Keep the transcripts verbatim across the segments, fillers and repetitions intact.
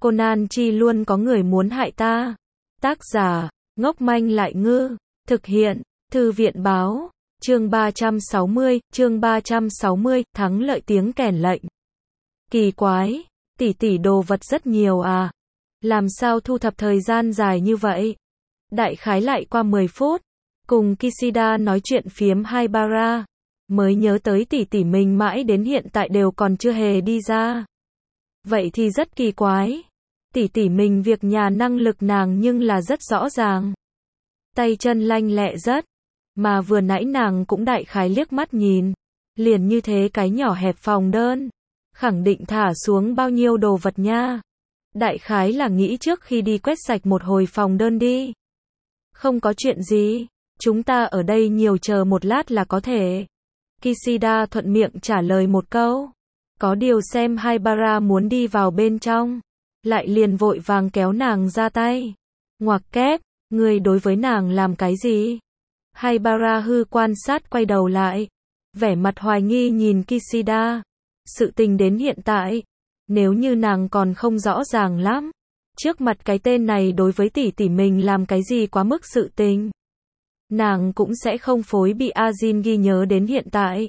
Conan chi luôn có người muốn hại ta. Tác giả, ngốc manh lại ngư. Thực hiện, Thư viện báo. Chương ba trăm sáu mươi, chương ba trăm sáu mươi, thắng lợi tiếng kèn lệnh. Kỳ quái, tỷ tỷ đồ vật rất nhiều à. Làm sao thu thập thời gian dài như vậy? Đại khái lại qua mười phút, cùng Kishida nói chuyện phiếm Haibara, mới nhớ tới tỷ tỷ mình mãi đến hiện tại đều còn chưa hề đi ra. Vậy thì rất kỳ quái. Tỷ tỷ mình việc nhà năng lực nàng nhưng là rất rõ ràng. Tay chân lanh lẹ rất. Mà vừa nãy nàng cũng đại khái liếc mắt nhìn. Liền như thế cái nhỏ hẹp phòng đơn. Khẳng định thả xuống bao nhiêu đồ vật nha. Đại khái là nghĩ trước khi đi quét sạch một hồi phòng đơn đi. Không có chuyện gì. Chúng ta ở đây nhiều chờ một lát là có thể. Kishida thuận miệng trả lời một câu. Có điều xem Haibara muốn đi vào bên trong. Lại liền vội vàng kéo nàng ra tay. Ngoặc kép, người đối với nàng làm cái gì? Haibara hư quan sát quay đầu lại. Vẻ mặt hoài nghi nhìn Kishida. Sự tình đến hiện tại. Nếu như nàng còn không rõ ràng lắm. Trước mặt cái tên này đối với tỷ tỷ mình làm cái gì quá mức sự tình. Nàng cũng sẽ không phối bị Ajin ghi nhớ đến hiện tại.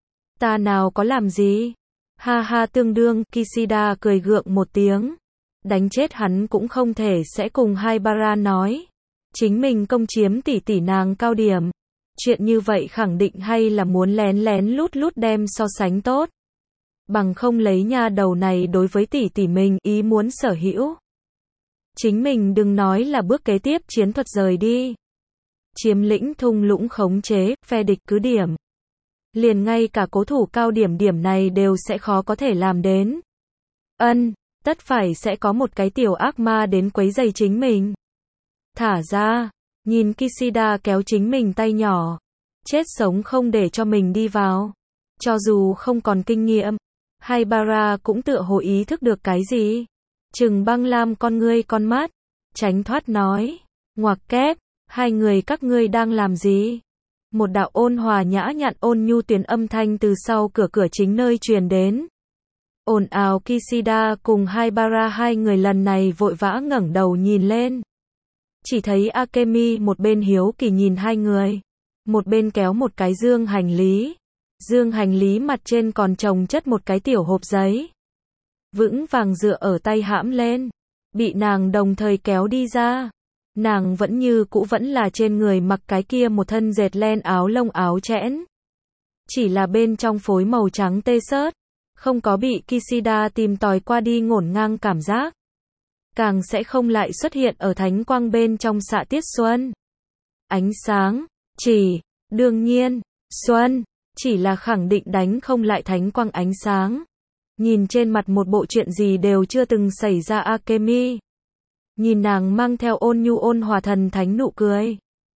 Ta nào có làm gì? Ha ha tương đương, Kishida cười gượng một tiếng. Đánh chết hắn cũng không thể sẽ cùng Haibara nói. Chính mình công chiếm tỷ tỷ nàng cao điểm. Chuyện như vậy khẳng định hay là muốn lén lén lút lút đem so sánh tốt. Bằng không lấy nha đầu này đối với tỷ tỷ mình ý muốn sở hữu. Chính mình đừng nói là bước kế tiếp chiến thuật rời đi. Chiếm lĩnh thung lũng khống chế, phe địch cứ điểm. Liền ngay cả cố thủ cao điểm điểm này đều sẽ khó có thể làm đến. Ân, tất phải sẽ có một cái tiểu ác ma đến quấy rầy chính mình. Thả ra, nhìn Kishida kéo chính mình tay nhỏ. Chết sống không để cho mình đi vào. Cho dù không còn kinh nghiệm, Haibara cũng tựa hồ ý thức được cái gì. Trừng băng lam con ngươi con mắt. Tránh thoát nói. Ngoặc kép, hai người các ngươi đang làm gì? Một đạo ôn hòa nhã nhặn ôn nhu tuyến âm thanh từ sau cửa cửa chính nơi truyền đến. Ồn ào Kishida cùng Haibara hai người lần này vội vã ngẩng đầu nhìn lên. Chỉ thấy Akemi một bên hiếu kỳ nhìn hai người. Một bên kéo một cái dương hành lý. Dương hành lý mặt trên còn chồng chất một cái tiểu hộp giấy. Vững vàng dựa ở tay hãm lên. Bị nàng đồng thời kéo đi ra. Nàng vẫn như cũ vẫn là trên người mặc cái kia một thân dệt len áo lông áo chẽn. Chỉ là bên trong phối màu trắng tê xớt. Không có bị Kishida tìm tòi qua đi ngổn ngang cảm giác. Càng sẽ không lại xuất hiện ở thánh quang bên trong xạ tiết xuân. Ánh sáng, chỉ, đương nhiên, xuân, chỉ là khẳng định đánh không lại thánh quang ánh sáng. Nhìn trên mặt một bộ chuyện gì đều chưa từng xảy ra Akemi. Nhìn nàng mang theo ôn nhu ôn hòa thần thánh nụ cười.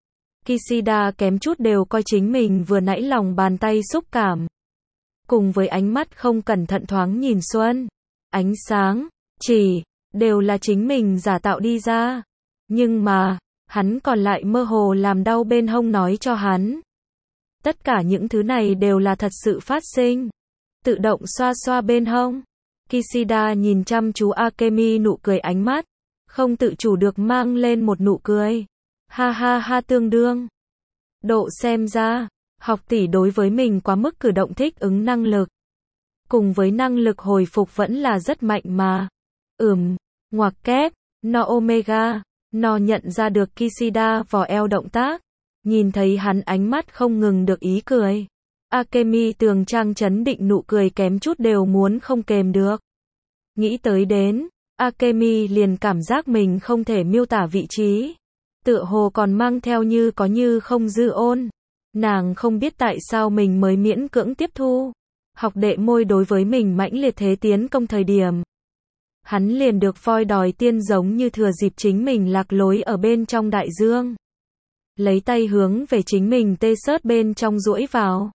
Kishida kém chút đều coi chính mình vừa nãy lòng bàn tay xúc cảm. Cùng với ánh mắt không cẩn thận thoáng nhìn xuân. Ánh sáng, chỉ, đều là chính mình giả tạo đi ra. Nhưng mà, hắn còn lại mơ hồ làm đau bên hông nói cho hắn. Tất cả những thứ này đều là thật sự phát sinh. Tự động xoa xoa bên hông. Kishida nhìn chăm chú Akemi nụ cười ánh mắt. Không tự chủ được mang lên một nụ cười. Ha ha ha tương đương. Độ xem ra, học tỷ đối với mình quá mức cử động thích ứng năng lực. Cùng với năng lực hồi phục vẫn là rất mạnh mà. Ừm, ngoặc kép, no omega, no nhận ra được Kishida vò eo động tác. Nhìn thấy hắn ánh mắt không ngừng được ý cười. Akemi tường trang chấn định nụ cười kém chút đều muốn không kềm được. Nghĩ tới đến, Akemi liền cảm giác mình không thể miêu tả vị trí. Tựa hồ còn mang theo như có như không dư ôn. Nàng không biết tại sao mình mới miễn cưỡng tiếp thu. Học đệ môi đối với mình mãnh liệt thế tiến công thời điểm. Hắn liền được voi đòi tiên giống như thừa dịp chính mình lạc lối ở bên trong đại dương. Lấy tay hướng về chính mình tê xớt bên trong duỗi vào.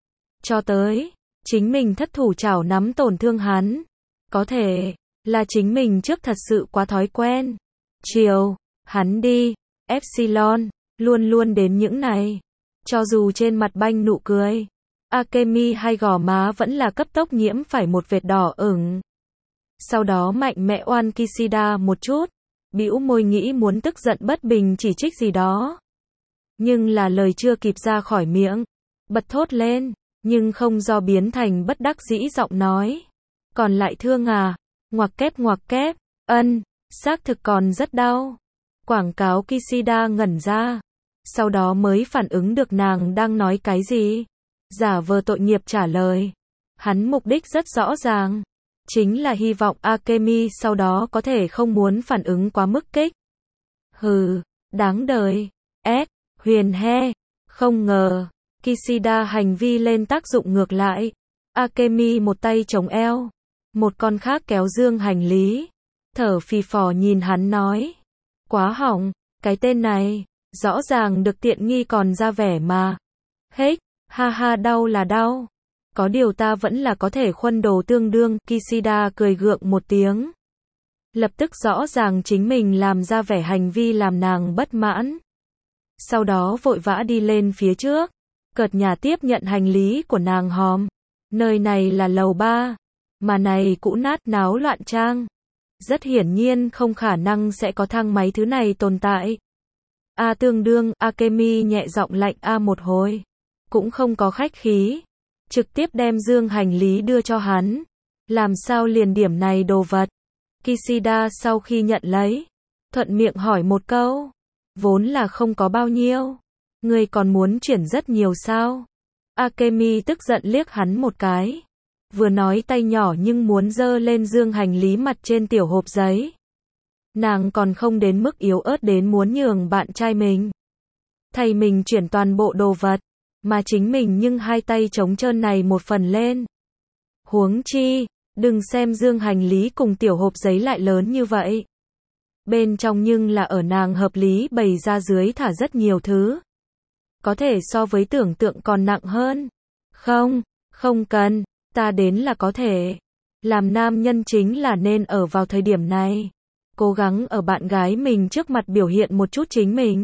Cho tới, chính mình thất thủ chảo nắm tổn thương hắn. Có thể, là chính mình trước thật sự quá thói quen. Chiều, hắn đi, Epsilon, luôn luôn đến những này. Cho dù trên mặt banh nụ cười, Akemi hay gò má vẫn là cấp tốc nhiễm phải một vệt đỏ ửng. sau đó mạnh mẽ oan Kishida một chút, bĩu môi nghĩ muốn tức giận bất bình chỉ trích gì đó. Nhưng là lời chưa kịp ra khỏi miệng, bật thốt lên, nhưng không do biến thành bất đắc dĩ giọng nói. Còn lại thương à? Ngoặc kép ngoặc kép, ân, xác thực còn rất đau. Quảng cáo Kishida ngẩn ra, sau đó mới phản ứng được nàng đang nói cái gì. Giả vờ tội nghiệp trả lời. Hắn mục đích rất rõ ràng, chính là hy vọng Akemi sau đó có thể không muốn phản ứng quá mức kích. Hừ, đáng đời. S, huyền he, không ngờ, Kishida hành vi lên tác dụng ngược lại. Akemi một tay chống eo, một con khác kéo dương hành lý, thở phì phò nhìn hắn nói. Quá hỏng, cái tên này, rõ ràng được tiện nghi còn ra vẻ mà. Hếch, ha ha đau là đau. Có điều ta vẫn là có thể khuân đồ tương đương, Kishida cười gượng một tiếng. Lập tức rõ ràng chính mình làm ra vẻ hành vi làm nàng bất mãn. Sau đó vội vã đi lên phía trước, cợt nhả tiếp nhận hành lý của nàng hòm. Nơi này là lầu ba, mà này cũ nát náo loạn trang. Rất hiển nhiên không khả năng sẽ có thang máy thứ này tồn tại. A tương đương, Akemi nhẹ giọng lạnh a một hồi. Cũng không có khách khí. Trực tiếp đem dương hành lý đưa cho hắn. Làm sao liền điểm này đồ vật? Kishida sau khi nhận lấy, thuận miệng hỏi một câu. Vốn là không có bao nhiêu. Ngươi còn muốn chuyển rất nhiều sao? Akemi tức giận liếc hắn một cái. Vừa nói tay nhỏ nhưng muốn giơ lên dương hành lý mặt trên tiểu hộp giấy. Nàng còn không đến mức yếu ớt đến muốn nhường bạn trai mình thầy mình chuyển toàn bộ đồ vật, mà chính mình nhưng hai tay trống trơn này một phần lên. Huống chi, đừng xem dương hành lý cùng tiểu hộp giấy lại lớn như vậy. Bên trong nhưng là ở nàng hợp lý bày ra dưới thả rất nhiều thứ. Có thể so với tưởng tượng còn nặng hơn. Không, không cần, ta đến là có thể. Làm nam nhân chính là nên ở vào thời điểm này. Cố gắng ở bạn gái mình trước mặt biểu hiện một chút chính mình.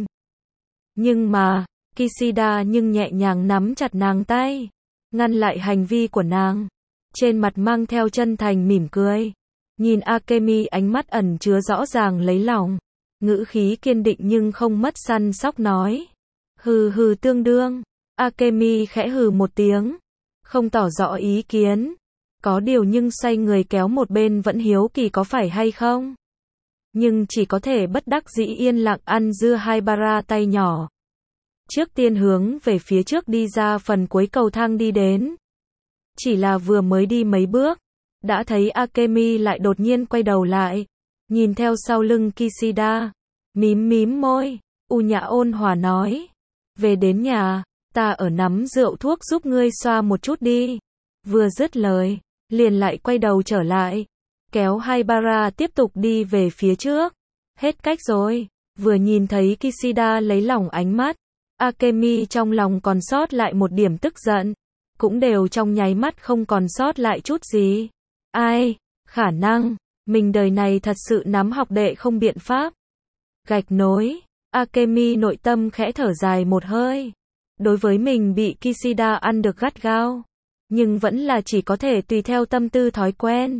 Nhưng mà, Kishida nhưng nhẹ nhàng nắm chặt nàng tay, ngăn lại hành vi của nàng. Trên mặt mang theo chân thành mỉm cười. Nhìn Akemi ánh mắt ẩn chứa rõ ràng lấy lòng. Ngữ khí kiên định nhưng không mất săn sóc nói. Hừ hừ tương đương. Akemi khẽ hừ một tiếng. Không tỏ rõ ý kiến. Có điều nhưng xoay người kéo một bên vẫn hiếu kỳ có phải hay không. Nhưng chỉ có thể bất đắc dĩ yên lặng ăn dưa hai bara tay nhỏ. Trước tiên hướng về phía trước đi ra phần cuối cầu thang đi đến. Chỉ là vừa mới đi mấy bước, đã thấy Akemi lại đột nhiên quay đầu lại, nhìn theo sau lưng Kishida, mím mím môi, u nhã ôn hòa nói. Về đến nhà, ta ở nắm rượu thuốc giúp ngươi xoa một chút đi. Vừa dứt lời, liền lại quay đầu trở lại, kéo hai bara tiếp tục đi về phía trước. Hết cách rồi, vừa nhìn thấy Kishida lấy lòng ánh mắt, Akemi trong lòng còn sót lại một điểm tức giận, cũng đều trong nháy mắt không còn sót lại chút gì. Ai, khả năng, mình đời này thật sự nắm học đệ không biện pháp. Gạch nối, Akemi nội tâm khẽ thở dài một hơi. Đối với mình bị Kishida ăn được gắt gao, nhưng vẫn là chỉ có thể tùy theo tâm tư thói quen.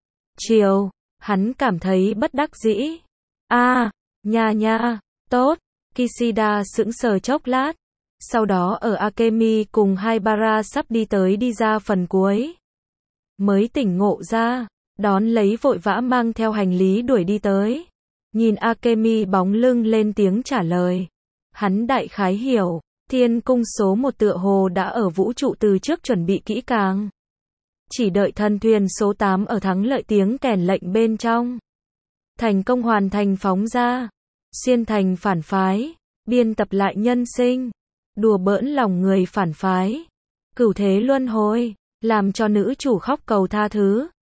Chiều, hắn cảm thấy bất đắc dĩ. A, à, nha nha, tốt. Kishida sững sờ chốc lát. Sau đó ở Akemi cùng hai bara sắp đi tới đi ra phần cuối. Mới tỉnh ngộ ra, đón lấy vội vã mang theo hành lý đuổi đi tới. Nhìn Akemi bóng lưng lên tiếng trả lời. Hắn đại khái hiểu, thiên cung số một tựa hồ đã ở vũ trụ từ trước chuẩn bị kỹ càng. Chỉ đợi thần thuyền số tám ở thắng lợi tiếng kèn lệnh bên trong. Thành công hoàn thành phóng ra. Xuyên thành phản phái. Biên tập lại nhân sinh. Đùa bỡn lòng người phản phái. Cửu thế luân hồi. Làm cho nữ chủ khóc cầu tha thứ.